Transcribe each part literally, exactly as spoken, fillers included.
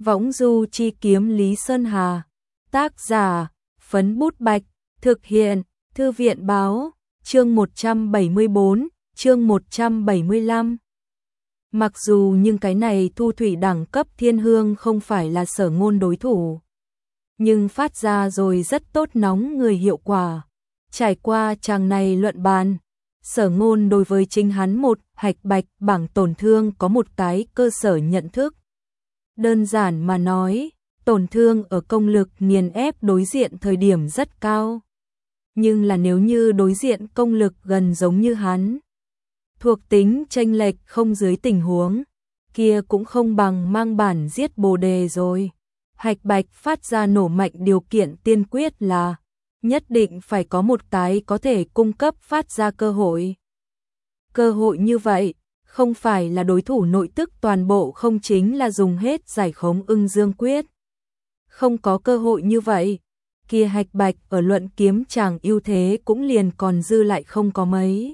Võng du chi kiếm Lý Sơn Hà. Tác giả, Phấn Bút Bạch. Thực hiện, Thư viện Báo. Chương một trăm bảy mươi bốn, chương một trăm bảy mươi lăm. Mặc dù nhưng cái này thu thủy đẳng cấp thiên hương không phải là Sở Ngôn đối thủ, nhưng phát ra rồi rất tốt nóng người hiệu quả. Trải qua chàng này luận bàn, Sở Ngôn đối với chính hắn một hạch bạch bảng tổn thương có một cái cơ sở nhận thức. Đơn giản mà nói, tổn thương ở công lực nghiền ép đối diện thời điểm rất cao. Nhưng là nếu như đối diện công lực gần giống như hắn, thuộc tính chênh lệch không dưới tình huống, kia cũng không bằng mang bản giết bồ đề rồi. Hạch bạch phát ra nổ mạnh điều kiện tiên quyết là nhất định phải có một cái có thể cung cấp phát ra cơ hội. Cơ hội như vậy, không phải là đối thủ nội tức toàn bộ không chính là dùng hết giải khống ưng dương quyết. Không có cơ hội như vậy, kia hạch bạch ở luận kiếm chàng ưu thế cũng liền còn dư lại không có mấy.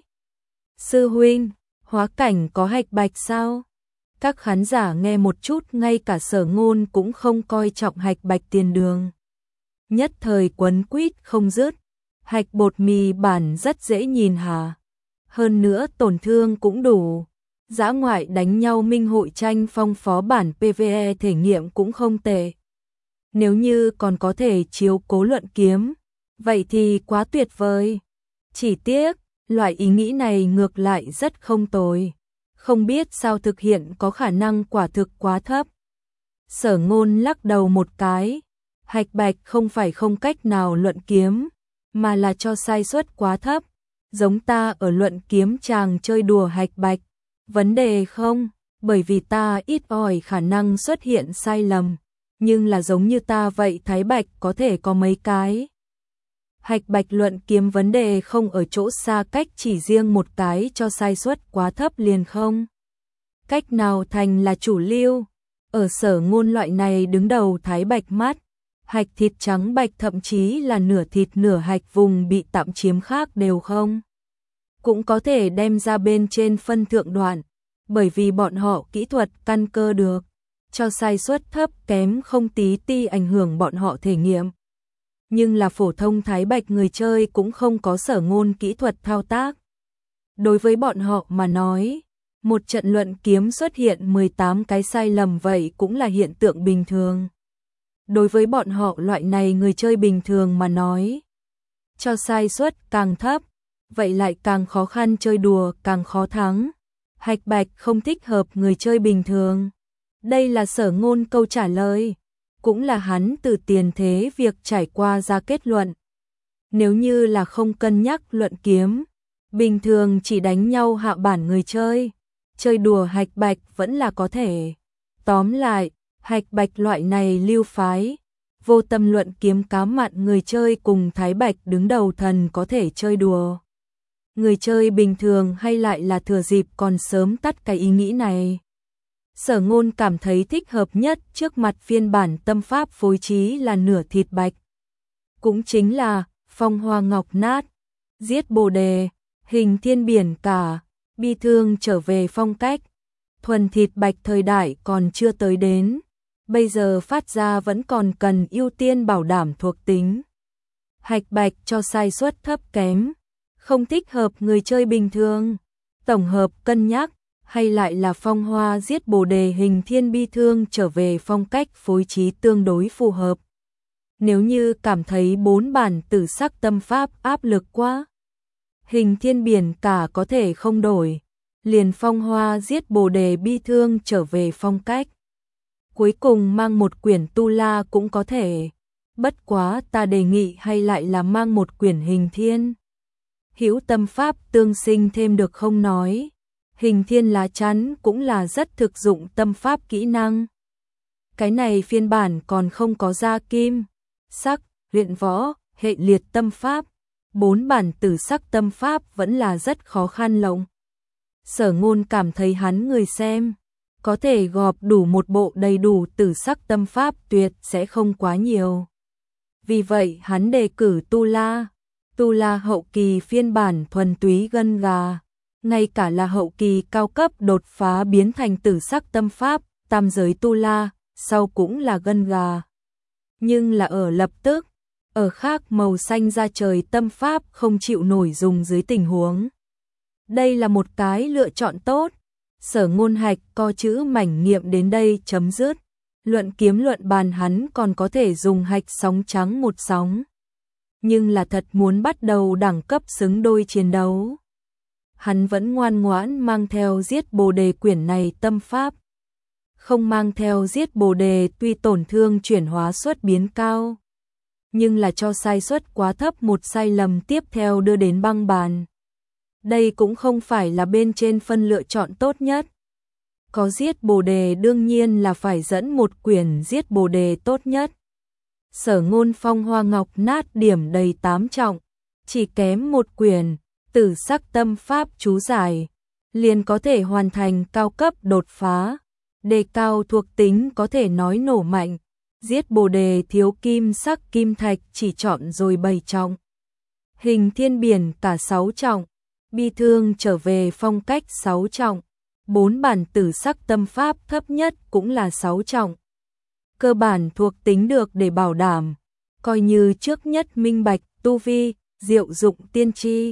Sư huynh, hóa cảnh có hạch bạch sao? Các khán giả nghe một chút, ngay cả Sở Ngôn cũng không coi trọng hạch bạch tiền đường. Nhất thời quấn quýt không dứt, hạch bột mì bản rất dễ nhìn hà. Hơn nữa tổn thương cũng đủ. Dã ngoại đánh nhau minh hội tranh phong phó bản pê vê e thể nghiệm cũng không tệ. Nếu như còn có thể chiếu cố luận kiếm, vậy thì quá tuyệt vời. Chỉ tiếc, loại ý nghĩ này ngược lại rất không tồi. Không biết sao thực hiện có khả năng quả thực quá thấp. Sở Ngôn lắc đầu một cái. Hạch bạch không phải không cách nào luận kiếm, mà là cho sai suất quá thấp. Giống ta ở luận kiếm chàng chơi đùa hạch bạch. Vấn đề không, bởi vì ta ít ỏi khả năng xuất hiện sai lầm. Nhưng là giống như ta vậy thái bạch có thể có mấy cái. Hạch bạch luận kiếm vấn đề không ở chỗ xa cách, chỉ riêng một cái cho sai suất quá thấp liền không. Cách nào thành là chủ lưu. Ở Sở Ngôn loại này đứng đầu thái bạch mắt, hạch thịt trắng bạch thậm chí là nửa thịt nửa hạch vùng bị tạm chiếm khác đều không. Cũng có thể đem ra bên trên phân thượng đoạn, bởi vì bọn họ kỹ thuật căn cơ được, cho sai suất thấp kém không tí ti ảnh hưởng bọn họ thể nghiệm. Nhưng là phổ thông thái bạch người chơi cũng không có Sở Ngôn kỹ thuật thao tác. Đối với bọn họ mà nói, một trận luận kiếm xuất hiện mười tám cái sai lầm vậy cũng là hiện tượng bình thường. Đối với bọn họ loại này người chơi bình thường mà nói, cho sai suất càng thấp, vậy lại càng khó khăn chơi đùa, càng khó thắng. Hạch bạch không thích hợp người chơi bình thường. Đây là Sở Ngôn câu trả lời, cũng là hắn từ tiền thế việc trải qua ra kết luận. Nếu như là không cân nhắc luận kiếm, bình thường chỉ đánh nhau hạ bản người chơi, chơi đùa hạch bạch vẫn là có thể. Tóm lại, hạch bạch loại này lưu phái, vô tâm luận kiếm cá mặn người chơi cùng thái bạch đứng đầu thần có thể chơi đùa. Người chơi bình thường hay lại là thừa dịp còn sớm tắt cái ý nghĩ này. Sở Ngôn cảm thấy thích hợp nhất trước mặt phiên bản tâm pháp phối trí là nửa thịt bạch. Cũng chính là phong hoa ngọc nát, giết bồ đề, hình thiên biển cả, bi thương trở về phong cách. Thuần thịt bạch thời đại còn chưa tới đến, bây giờ phát ra vẫn còn cần ưu tiên bảo đảm thuộc tính. Hạch bạch cho sai suất thấp kém, không thích hợp người chơi bình thường. Tổng hợp cân nhắc, hay lại là phong hoa giết bồ đề hình thiên bi thương trở về phong cách phối trí tương đối phù hợp. Nếu như cảm thấy bốn bản tử sắc tâm pháp áp lực quá, hình thiên biển cả có thể không đổi, liền phong hoa giết bồ đề bi thương trở về phong cách. Cuối cùng mang một quyển tu la cũng có thể, bất quá ta đề nghị hay lại là mang một quyển hình thiên. Hữu tâm pháp tương sinh thêm được không nói, hình thiên lá chắn cũng là rất thực dụng tâm pháp kỹ năng. Cái này phiên bản còn không có ra kim, sắc, luyện võ, hệ liệt tâm pháp, bốn bản tử sắc tâm pháp vẫn là rất khó khăn lộng. Sở Ngôn cảm thấy hắn người xem, có thể gộp đủ một bộ đầy đủ tử sắc tâm pháp tuyệt sẽ không quá nhiều. Vì vậy hắn đề cử tu la. Tu la hậu kỳ phiên bản thuần túy gân gà, ngay cả là hậu kỳ cao cấp đột phá biến thành tử sắc tâm pháp, tam giới tu la, sau cũng là gân gà. Nhưng là ở lập tức, ở khác màu xanh da trời tâm pháp không chịu nổi dùng dưới tình huống. Đây là một cái lựa chọn tốt. Sở Ngôn Hạch co chữ mảnh nghiệm đến đây chấm dứt. Luận kiếm luận bàn hắn còn có thể dùng hạch sóng trắng một sóng. Nhưng là thật muốn bắt đầu đẳng cấp xứng đôi chiến đấu. Hắn vẫn ngoan ngoãn mang theo giết bồ đề quyển này tâm pháp. Không mang theo giết bồ đề tuy tổn thương chuyển hóa suất biến cao. Nhưng là cho sai suất quá thấp một sai lầm tiếp theo đưa đến băng bàn. Đây cũng không phải là bên trên phân lựa chọn tốt nhất. Có giết bồ đề đương nhiên là phải dẫn một quyển giết bồ đề tốt nhất. Sở Ngôn Phong Hoa Ngọc Nát điểm đầy tám trọng, chỉ kém một quyển Tử Sắc Tâm Pháp chú giải, liền có thể hoàn thành cao cấp đột phá. Đề cao thuộc tính có thể nói nổ mạnh. Giết bồ đề thiếu kim sắc kim thạch chỉ chọn rồi bảy trọng. Hình thiên biển cả sáu trọng. Bi thương trở về phong cách sáu trọng. Bốn bản tử sắc tâm pháp thấp nhất cũng là sáu trọng. Cơ bản thuộc tính được để bảo đảm. Coi như trước nhất minh bạch, tu vi, diệu dụng tiên tri.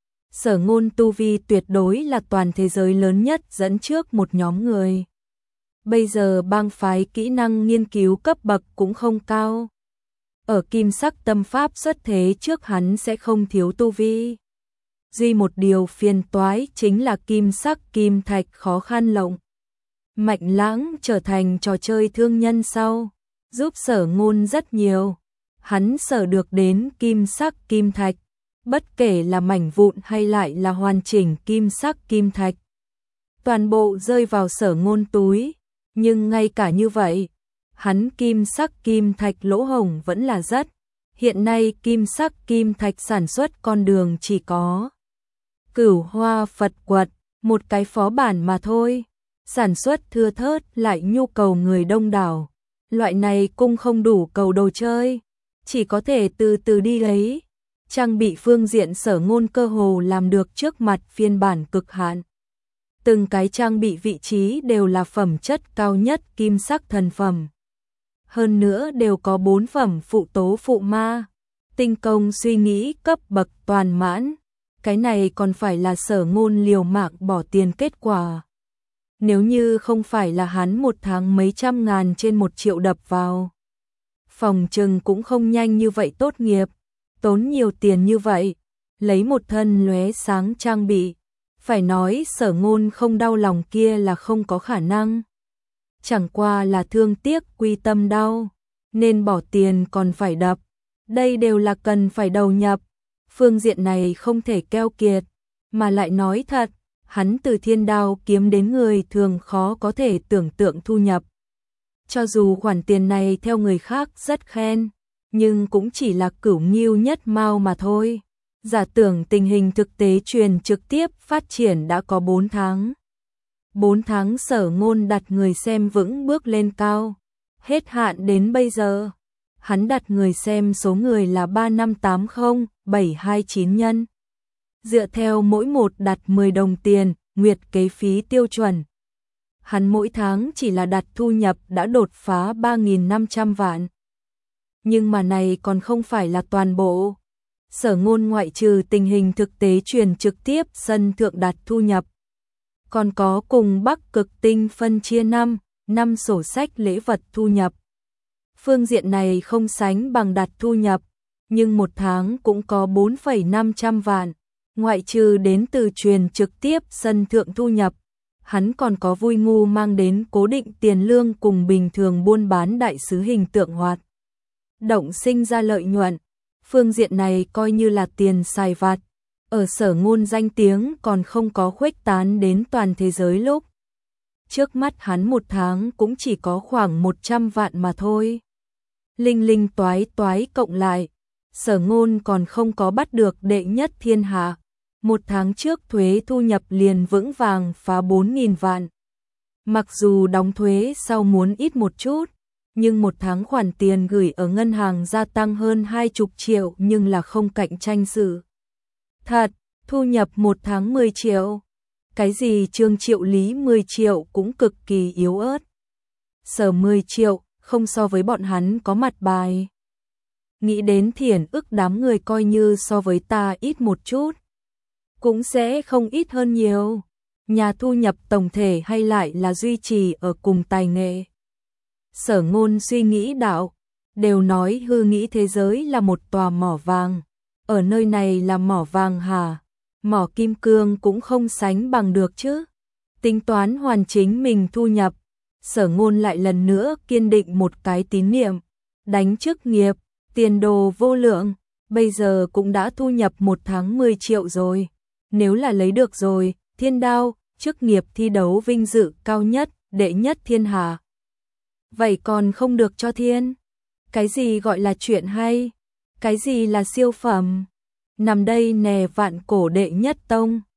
Sở Ngôn tu vi tuyệt đối là toàn thế giới lớn nhất dẫn trước một nhóm người. Bây giờ bang phái kỹ năng nghiên cứu cấp bậc cũng không cao. Ở kim sắc tâm pháp xuất thế trước hắn sẽ không thiếu tu vi. Duy một điều phiền toái chính là kim sắc kim thạch khó khăn lộng. Mạnh Lãng trở thành trò chơi thương nhân sau, giúp Sở Ngôn rất nhiều. Hắn sở được đến kim sắc kim thạch, bất kể là mảnh vụn hay lại là hoàn chỉnh kim sắc kim thạch. Toàn bộ rơi vào Sở Ngôn túi. Nhưng ngay cả như vậy, hắn kim sắc kim thạch lỗ hổng vẫn là rất. Hiện nay kim sắc kim thạch sản xuất con đường chỉ có Cửu Hoa Phật Quật, một cái phó bản mà thôi. Sản xuất thưa thớt lại nhu cầu người đông đảo. Loại này cung không đủ cầu đồ chơi, chỉ có thể từ từ đi lấy. Trang bị phương diện Sở Ngôn cơ hồ làm được trước mặt phiên bản cực hạn. Từng cái trang bị vị trí đều là phẩm chất cao nhất kim sắc thần phẩm. Hơn nữa đều có bốn phẩm phụ tố phụ ma. Tinh công suy nghĩ cấp bậc toàn mãn. Cái này còn phải là Sở Ngôn liều mạng bỏ tiền kết quả. Nếu như không phải là hắn một tháng mấy trăm ngàn trên một triệu đập vào, phòng trừng cũng không nhanh như vậy tốt nghiệp. Tốn nhiều tiền như vậy, lấy một thân lóe sáng trang bị. Phải nói Sở Ngôn không đau lòng kia là không có khả năng. Chẳng qua là thương tiếc quy tâm đau, nên bỏ tiền còn phải đập. Đây đều là cần phải đầu nhập. Phương diện này không thể keo kiệt. Mà lại nói thật, hắn từ thiên đao kiếm đến người thường khó có thể tưởng tượng thu nhập. Cho dù khoản tiền này theo người khác rất khen, nhưng cũng chỉ là cửu nghiêu nhất mao mà thôi. Giả tưởng tình hình thực tế truyền trực tiếp phát triển đã có bốn tháng. bốn tháng Sở Ngôn đặt người xem vững bước lên cao. Hết hạn đến bây giờ, hắn đặt người xem số người là ba năm tám không bảy hai chín nhân. Dựa theo mỗi một đặt mười đồng tiền, nguyệt kế phí tiêu chuẩn. Hắn mỗi tháng chỉ là đặt thu nhập đã đột phá ba nghìn năm trăm vạn. Nhưng mà này còn không phải là toàn bộ. Sở Ngôn ngoại trừ tình hình thực tế truyền trực tiếp sân thượng đặt thu nhập, còn có cùng Bắc Cực Tinh phân chia năm, năm sổ sách lễ vật thu nhập. Phương diện này không sánh bằng đặt thu nhập, nhưng một tháng cũng có bốn phẩy năm trăm vạn, ngoại trừ đến từ truyền trực tiếp sân thượng thu nhập. Hắn còn có vui ngu mang đến cố định tiền lương cùng bình thường buôn bán đại sứ hình tượng hoạt động sinh ra lợi nhuận. Phương diện này coi như là tiền xài vặt. Ở Sở Ngôn danh tiếng còn không có khuếch tán đến toàn thế giới lúc. Trước mắt hắn một tháng cũng chỉ có khoảng một trăm vạn mà thôi. Linh linh toái toái cộng lại, Sở Ngôn còn không có bắt được đệ nhất thiên hạ. Một tháng trước thuế thu nhập liền vững vàng phá bốn nghìn vạn. Mặc dù đóng thuế sau muốn ít một chút, nhưng một tháng khoản tiền gửi ở ngân hàng gia tăng hơn hai mươi triệu nhưng là không cạnh tranh sự. Thật, thu nhập một tháng mười triệu. Cái gì Trương Triệu Lý mười triệu cũng cực kỳ yếu ớt. Sở mười triệu, không so với bọn hắn có mặt bài. Nghĩ đến thiển ức đám người coi như so với ta ít một chút. Cũng sẽ không ít hơn nhiều. Nhà thu nhập tổng thể hay lại là duy trì ở cùng tài nghệ. Sở Ngôn suy nghĩ đạo, đều nói hư nghĩ thế giới là một tòa mỏ vàng. Ở nơi này là mỏ vàng hả? Mỏ kim cương cũng không sánh bằng được chứ. Tính toán hoàn chính mình thu nhập. Sở Ngôn lại lần nữa kiên định một cái tín niệm. Đánh chức nghiệp, tiền đồ vô lượng. Bây giờ cũng đã thu nhập một tháng mười triệu rồi. Nếu là lấy được rồi, thiên đao, chức nghiệp thi đấu vinh dự cao nhất, đệ nhất thiên hạ. Vậy còn không được cho thiên? Cái gì gọi là chuyện hay? Cái gì là siêu phẩm? Nằm đây nè vạn cổ đệ nhất tông.